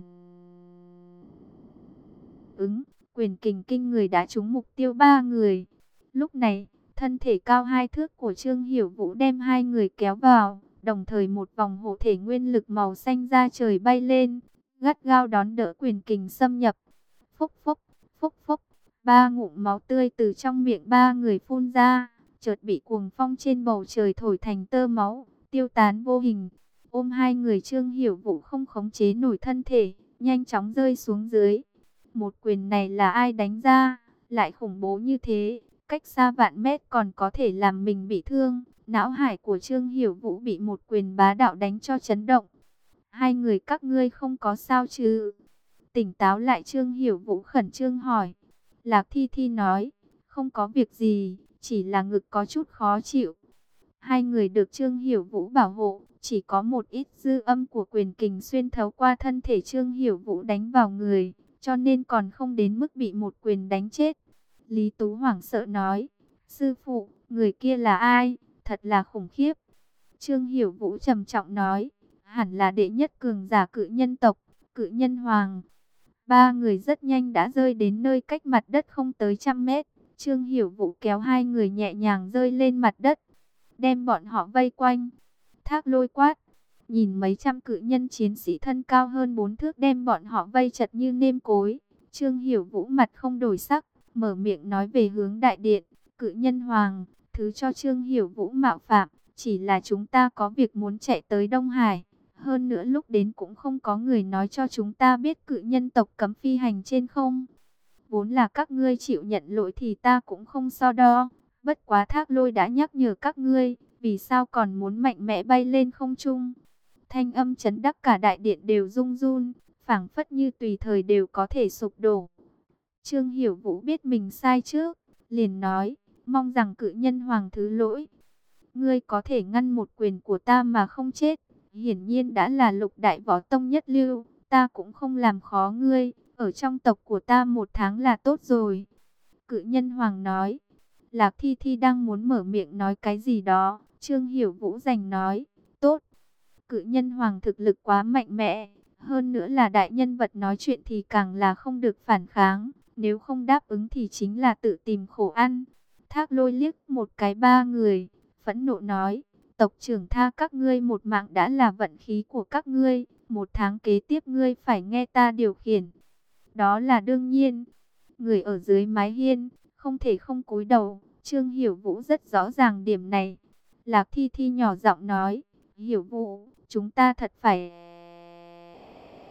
ứng, quyền kình kinh người đã trúng mục tiêu ba người. Lúc này, thân thể cao hai thước của Trương Hiểu Vũ đem hai người kéo vào, đồng thời một vòng hộ thể nguyên lực màu xanh ra trời bay lên, gắt gao đón đỡ quyền kình xâm nhập. Phốc phốc, phốc phốc, ba ngụm máu tươi từ trong miệng ba người phun ra, chợt bị cuồng phong trên bầu trời thổi thành tơ máu, tiêu tán vô hình. Ôm hai người Trương Hiểu Vũ không khống chế nổi thân thể, nhanh chóng rơi xuống dưới. Một quyền này là ai đánh ra, lại khủng bố như thế, cách xa vạn mét còn có thể làm mình bị thương. Não hải của Trương Hiểu Vũ bị một quyền bá đạo đánh cho chấn động. Hai người các ngươi không có sao chứ? Tỉnh táo lại, Trương Hiểu Vũ khẩn trương hỏi. Lạc Thi Thi nói, không có việc gì, chỉ là ngực có chút khó chịu. Hai người được Trương Hiểu Vũ bảo hộ, chỉ có một ít dư âm của quyền kình xuyên thấu qua thân thể Trương Hiểu Vũ đánh vào người, cho nên còn không đến mức bị một quyền đánh chết. Lý Tú hoảng sợ nói, sư phụ, người kia là ai? Thật là khủng khiếp. Trương Hiểu Vũ trầm trọng nói, hẳn là đệ nhất cường giả cự nhân tộc, cự nhân hoàng. Ba người rất nhanh đã rơi đến nơi cách mặt đất không tới trăm mét. Trương Hiểu Vũ kéo hai người nhẹ nhàng rơi lên mặt đất, đem bọn họ vây quanh. Thác Lôi quát, nhìn mấy trăm cự nhân chiến sĩ thân cao hơn bốn thước đem bọn họ vây chật như nêm cối. Trương Hiểu Vũ mặt không đổi sắc, mở miệng nói về hướng đại điện. Cự nhân hoàng, thứ cho Trương Hiểu Vũ mạo phạm, chỉ là chúng ta có việc muốn chạy tới Đông Hải. Hơn nữa lúc đến cũng không có người nói cho chúng ta biết cự nhân tộc cấm phi hành trên không. Vốn là các ngươi chịu nhận lỗi thì ta cũng không so đo. Bất quá Thác Lôi đã nhắc nhở các ngươi, vì sao còn muốn mạnh mẽ bay lên không trung? Thanh âm chấn đắc cả đại điện đều rung run, phảng phất như tùy thời đều có thể sụp đổ. Trương Hiểu Vũ biết mình sai trước, liền nói, mong rằng cự nhân hoàng thứ lỗi. Ngươi có thể ngăn một quyền của ta mà không chết, hiển nhiên đã là lục đại võ tông nhất lưu, ta cũng không làm khó ngươi, ở trong tộc của ta một tháng là tốt rồi. Cự nhân hoàng nói. Lạc Thi Thi đang muốn mở miệng nói cái gì đó, Trương Hiểu Vũ giành nói, tốt. Cự nhân hoàng thực lực quá mạnh mẽ, hơn nữa là đại nhân vật nói chuyện thì càng là không được phản kháng, nếu không đáp ứng thì chính là tự tìm khổ ăn. Thác Lôi liếc một cái ba người, phẫn nộ nói, tộc trưởng tha các ngươi một mạng đã là vận khí của các ngươi, một tháng kế tiếp ngươi phải nghe ta điều khiển. Đó là đương nhiên. Người ở dưới mái hiên không thể không cúi đầu, Trương Hiểu Vũ rất rõ ràng điểm này. Lạc Thi Thi nhỏ giọng nói, Hiểu Vũ, chúng ta thật phải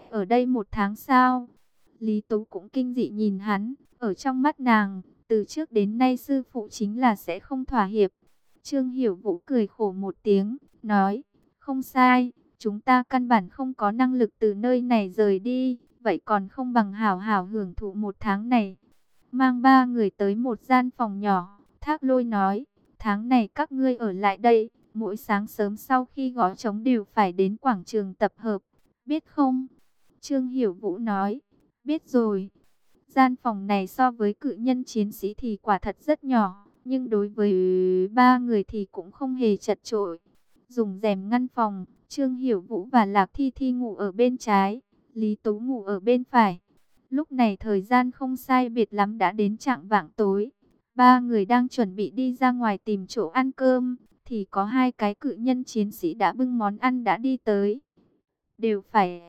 Ở đây một tháng sao? Lý Tú cũng kinh dị nhìn hắn. Ở trong mắt nàng, từ trước đến nay sư phụ chính là sẽ không thỏa hiệp. Trương Hiểu Vũ cười khổ một tiếng, nói, không sai, chúng ta căn bản không có năng lực từ nơi này rời đi, vậy còn không bằng hảo hảo hưởng thụ một tháng này. Mang ba người tới một gian phòng nhỏ, Thác Lôi nói, tháng này các ngươi ở lại đây, mỗi sáng sớm sau khi gõ trống đều phải đến quảng trường tập hợp, biết không? Trương Hiểu Vũ nói, biết rồi. Gian phòng này so với cự nhân chiến sĩ thì quả thật rất nhỏ, nhưng đối với ba người thì cũng không hề chật chội. Dùng rèm ngăn phòng, Trương Hiểu Vũ và Lạc Thi Thi ngủ ở bên trái, Lý Tú ngủ ở bên phải. Lúc này thời gian không sai biệt lắm đã đến chạng vạng tối. Ba người đang chuẩn bị đi ra ngoài tìm chỗ ăn cơm, thì có hai cái cự nhân chiến sĩ đã bưng món ăn đã đi tới. Đều phải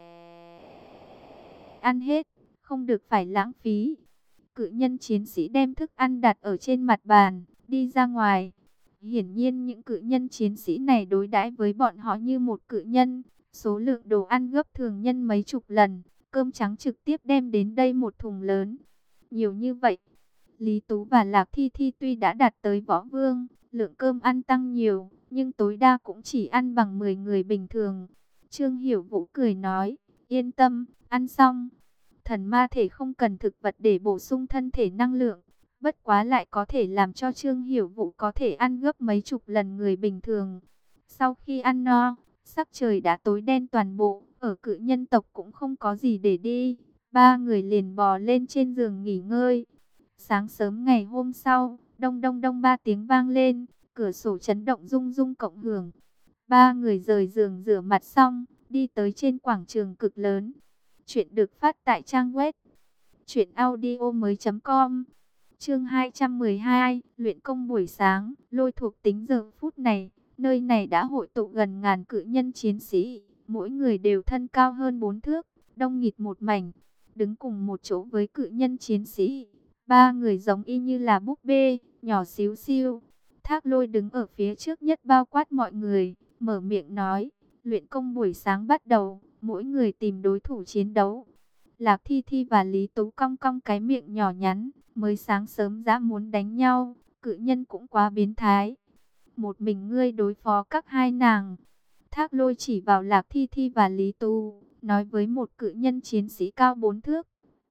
ăn hết, không được phải lãng phí. Cự nhân chiến sĩ đem thức ăn đặt ở trên mặt bàn, đi ra ngoài. Hiển nhiên những cự nhân chiến sĩ này đối đãi với bọn họ như một cự nhân. Số lượng đồ ăn gấp thường nhân mấy chục lần, cơm trắng trực tiếp đem đến đây một thùng lớn. Nhiều như vậy, Lý Tú và Lạc Thi Thi tuy đã đạt tới võ vương, lượng cơm ăn tăng nhiều, nhưng tối đa cũng chỉ ăn bằng mười người bình thường. Trương Hiểu Vũ cười nói, yên tâm, ăn xong. Thần ma thể không cần thực vật để bổ sung thân thể năng lượng, bất quá lại có thể làm cho Trương Hiểu Vũ có thể ăn gấp mấy chục lần người bình thường. Sau khi ăn no, sắc trời đã tối đen toàn bộ, ở cự nhân tộc cũng không có gì để đi. Ba người liền bò lên trên giường nghỉ ngơi. Sáng sớm ngày hôm sau, đông đông đông ba tiếng vang lên, cửa sổ chấn động rung rung cộng hưởng. Ba người rời giường rửa mặt xong, đi tới trên quảng trường cực lớn. Chuyện được phát tại trang web truyện audio mới chấm com. Chương hai trăm mười hai, luyện công buổi sáng, lôi thuộc tính giờ phút này, nơi này đã hội tụ gần ngàn cự nhân chiến sĩ, mỗi người đều thân cao hơn bốn thước, đông nghịt một mảnh, đứng cùng một chỗ với cự nhân chiến sĩ. Ba người giống y như là búp bê, nhỏ xíu xiu. Thác Lôi đứng ở phía trước nhất bao quát mọi người, mở miệng nói, luyện công buổi sáng bắt đầu, mỗi người tìm đối thủ chiến đấu. Lạc Thi Thi và Lý Tú cong cong cái miệng nhỏ nhắn, mới sáng sớm đã muốn đánh nhau, cự nhân cũng quá biến thái. Một mình ngươi đối phó các hai nàng. Thác Lôi chỉ vào Lạc Thi Thi và Lý Tú, nói với một cự nhân chiến sĩ cao bốn thước.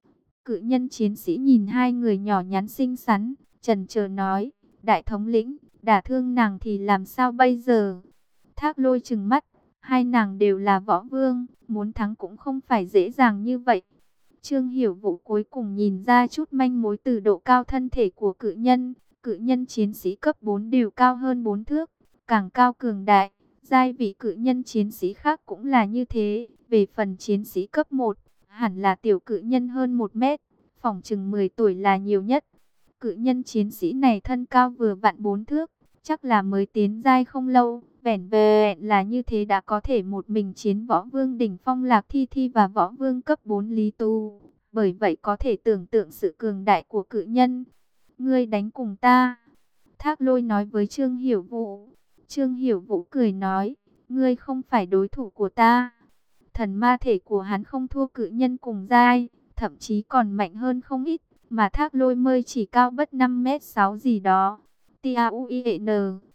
Cự nhân chiến sĩ nhìn hai người nhỏ nhắn xinh xắn, chần chờ nói, đại thống lĩnh, đả thương nàng thì làm sao bây giờ? Thác Lôi trừng mắt, hai nàng đều là võ vương, muốn thắng cũng không phải dễ dàng như vậy. Trương Hiểu Vũ cuối cùng nhìn ra chút manh mối từ độ cao thân thể của cự nhân. Cự nhân chiến sĩ cấp bốn đều cao hơn bốn thước, càng cao cường đại. Giai vị cự nhân chiến sĩ khác cũng là như thế. Về phần chiến sĩ cấp một, hẳn là tiểu cự nhân hơn một mét, phỏng chừng mười tuổi là nhiều nhất. Cự nhân chiến sĩ này thân cao vừa vặn bốn thước, chắc là mới tiến giai không lâu. Vẻn vẹn là như thế đã có thể một mình chiến võ vương đỉnh phong Lạc Thi Thi và võ vương cấp bốn Lý Tu. Bởi vậy có thể tưởng tượng sự cường đại của cự nhân. Ngươi đánh cùng ta. Thác Lôi nói với Trương Hiểu Vũ. Trương Hiểu Vũ cười nói, ngươi không phải đối thủ của ta. Thần ma thể của hắn không thua cự nhân cùng giai, thậm chí còn mạnh hơn không ít. Mà Thác Lôi mới chỉ cao bất năm mét sáu gì đó. T A U I E N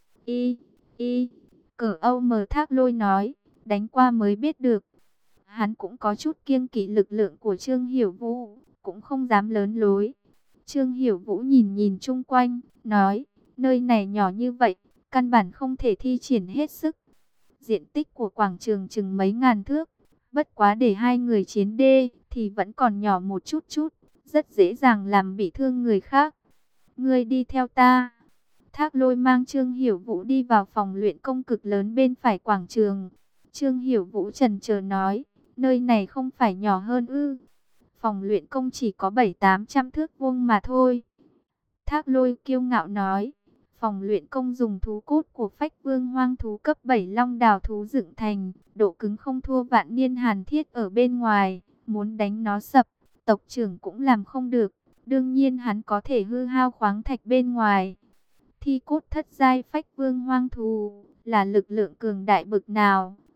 I I Cờ Âu mờ Thác Lôi nói, đánh qua mới biết được. Hắn cũng có chút kiêng kỵ lực lượng của Trương Hiểu Vũ, cũng không dám lớn lối. Trương Hiểu Vũ nhìn nhìn chung quanh, nói, nơi này nhỏ như vậy, căn bản không thể thi triển hết sức. Diện tích của quảng trường chừng mấy ngàn thước, bất quá để hai người chiến đê, thì vẫn còn nhỏ một chút chút, rất dễ dàng làm bị thương người khác. Ngươi đi theo ta. Thác Lôi mang Trương Hiểu Vũ đi vào phòng luyện công cực lớn bên phải quảng trường. Trương Hiểu Vũ chần chờ nói, nơi này không phải nhỏ hơn ư? Phòng luyện công chỉ có bảy tám trăm thước vuông mà thôi. Thác Lôi kiêu ngạo nói, phòng luyện công dùng thú cốt của phách vương hoang thú cấp bảy long đào thú dựng thành, độ cứng không thua vạn niên hàn thiết ở bên ngoài, muốn đánh nó sập, tộc trưởng cũng làm không được. Đương nhiên hắn có thể hư hao khoáng thạch bên ngoài. Thi cốt thất giai phách vương hoang thú là lực lượng cường đại bực nào,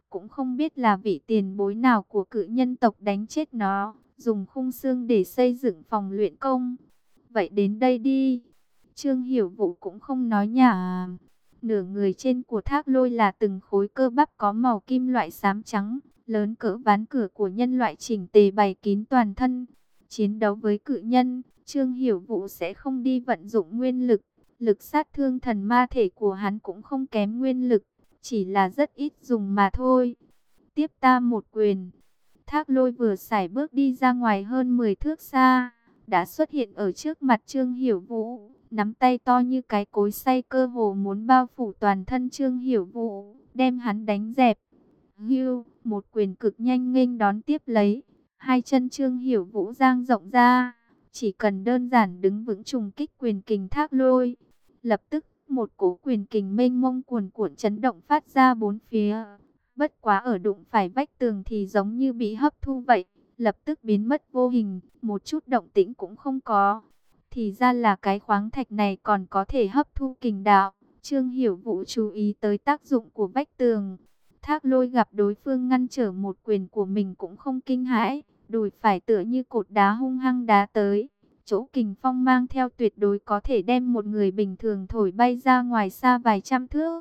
cũng không biết là vị tiền bối nào của cự nhân tộc đánh chết nó, dùng khung xương để xây dựng phòng luyện công. Vậy đến đây đi. Trương Hiểu Vũ cũng không nói nhảm. Nửa người trên của Thác Lôi là từng khối cơ bắp có màu kim loại xám trắng, lớn cỡ ván cửa của nhân loại chỉnh tề bày kín toàn thân. Chiến đấu với cự nhân, Trương Hiểu Vũ sẽ không đi vận dụng nguyên lực. Lực sát thương thần ma thể của hắn cũng không kém nguyên lực, chỉ là rất ít dùng mà thôi. Tiếp ta một quyền. Thác Lôi vừa sải bước đi ra ngoài hơn mười thước xa, đã xuất hiện ở trước mặt Trương Hiểu Vũ, nắm tay to như cái cối xay cơ hồ muốn bao phủ toàn thân Trương Hiểu Vũ, đem hắn đánh dẹp. Hưu, một quyền cực nhanh nghênh đón tiếp lấy, hai chân Trương Hiểu Vũ dang rộng ra, chỉ cần đơn giản đứng vững trùng kích quyền kình Thác Lôi. Lập tức, một cỗ quyền kình mênh mông cuồn cuộn chấn động phát ra bốn phía. Bất quá ở đụng phải vách tường thì giống như bị hấp thu vậy, lập tức biến mất vô hình, một chút động tĩnh cũng không có. Thì ra là cái khoáng thạch này còn có thể hấp thu kình đạo. Trương Hiểu Vũ chú ý tới tác dụng của vách tường. Thác Lôi gặp đối phương ngăn trở một quyền của mình cũng không kinh hãi, đùi phải tựa như cột đá hung hăng đá tới. Chỗ kình phong mang theo tuyệt đối có thể đem một người bình thường thổi bay ra ngoài xa vài trăm thước.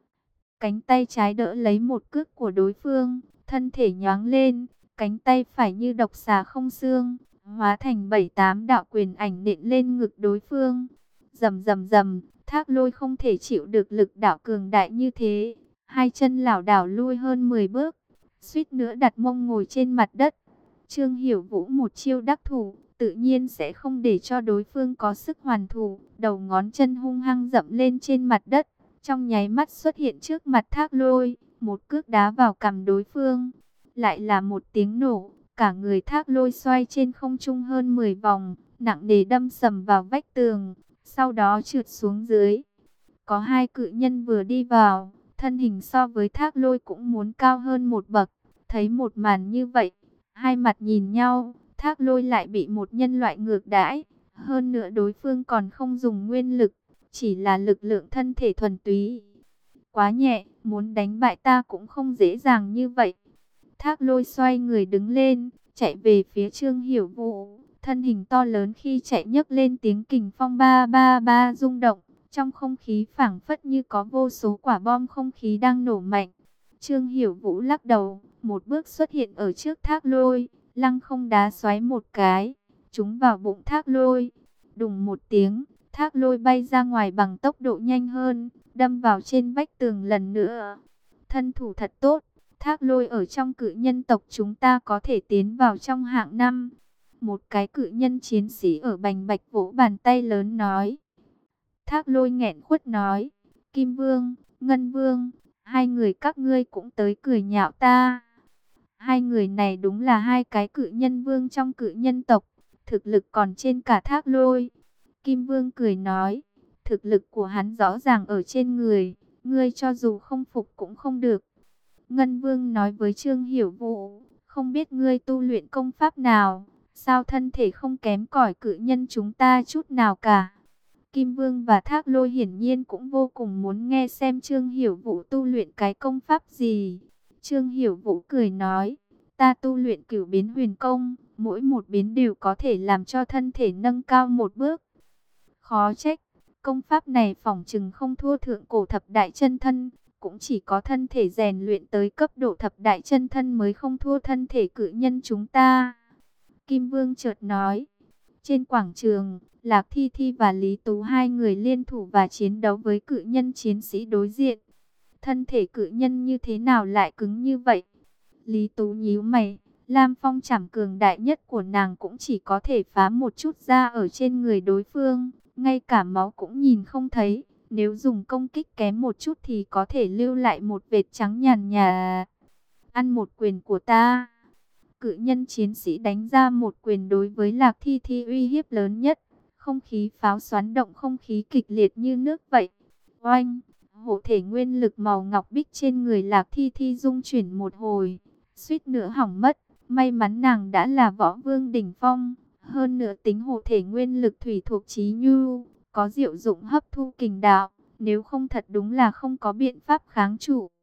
Cánh tay trái đỡ lấy một cước của đối phương, thân thể nhoáng lên, cánh tay phải như độc xà không xương, hóa thành bảy tám đạo quyền ảnh nện lên ngực đối phương. Rầm rầm rầm, Thác Lôi không thể chịu được lực đạo cường đại như thế, hai chân lảo đảo lui hơn mười bước, suýt nữa đặt mông ngồi trên mặt đất. Trương Hiểu Vũ một chiêu đắc thủ, tự nhiên sẽ không để cho đối phương có sức hoàn thủ, đầu ngón chân hung hăng dậm lên trên mặt đất, trong nháy mắt xuất hiện trước mặt Thác Lôi, một cước đá vào cằm đối phương. Lại là một tiếng nổ, cả người Thác Lôi xoay trên không trung hơn mười vòng, nặng nề đâm sầm vào vách tường, sau đó trượt xuống dưới. Có hai cự nhân vừa đi vào, thân hình so với Thác Lôi cũng muốn cao hơn một bậc, thấy một màn như vậy, hai mặt nhìn nhau. Thác Lôi lại bị một nhân loại ngược đãi, hơn nữa đối phương còn không dùng nguyên lực, chỉ là lực lượng thân thể thuần túy. Quá nhẹ, muốn đánh bại ta cũng không dễ dàng như vậy. Thác Lôi xoay người đứng lên, chạy về phía Trương Hiểu Vũ, thân hình to lớn khi chạy nhấc lên tiếng kình phong ba ba ba rung động, trong không khí phảng phất như có vô số quả bom không khí đang nổ mạnh. Trương Hiểu Vũ lắc đầu, một bước xuất hiện ở trước Thác Lôi, lăng không đá xoáy một cái, trúng vào bụng Thác Lôi. Đùng một tiếng, Thác Lôi bay ra ngoài bằng tốc độ nhanh hơn, đâm vào trên vách tường lần nữa. Thân thủ thật tốt, Thác Lôi ở trong cự nhân tộc chúng ta có thể tiến vào trong hạng năm. Một cái cự nhân chiến sĩ ở bành bạch vỗ bàn tay lớn nói. Thác Lôi nghẹn khuất nói, Kim Vương, Ngân Vương, hai người các ngươi cũng tới cười nhạo ta. Hai người này đúng là hai cái cự nhân vương trong cự nhân tộc, thực lực còn trên cả Thác Lôi. Kim Vương cười nói, thực lực của hắn rõ ràng ở trên người, ngươi cho dù không phục cũng không được. Ngân Vương nói với Trương Hiểu Vũ, không biết ngươi tu luyện công pháp nào, sao thân thể không kém cỏi cự nhân chúng ta chút nào cả. Kim Vương và Thác Lôi hiển nhiên cũng vô cùng muốn nghe xem Trương Hiểu Vũ tu luyện cái công pháp gì. Trương Hiểu Vũ cười nói, ta tu luyện cửu biến huyền công, mỗi một biến đều có thể làm cho thân thể nâng cao một bước. Khó trách, công pháp này phỏng chừng không thua thượng cổ thập đại chân thân, cũng chỉ có thân thể rèn luyện tới cấp độ thập đại chân thân mới không thua thân thể cự nhân chúng ta. Kim Vương chợt nói, trên quảng trường, Lạc Thi Thi và Lý Tú hai người liên thủ và chiến đấu với cự nhân chiến sĩ đối diện. Thân thể cự nhân như thế nào lại cứng như vậy? Lý Tú nhíu mày, Lam Phong chảm cường đại nhất của nàng cũng chỉ có thể phá một chút da ở trên người đối phương, ngay cả máu cũng nhìn không thấy. Nếu dùng công kích kém một chút thì có thể lưu lại một vệt trắng nhàn nhạt. Ăn một quyền của ta. Cự nhân chiến sĩ đánh ra một quyền đối với Lạc Thi Thi uy hiếp lớn nhất. Không khí pháo xoắn động không khí kịch liệt như nước vậy. Oanh, hộ thể nguyên lực màu ngọc bích trên người Lạc Thi Thi rung chuyển một hồi, suýt nữa hỏng mất. May mắn nàng đã là võ vương đỉnh phong, hơn nữa tính hộ thể nguyên lực thủy thuộc chí nhu, có diệu dụng hấp thu kình đạo, nếu không thật đúng là không có biện pháp kháng trụ.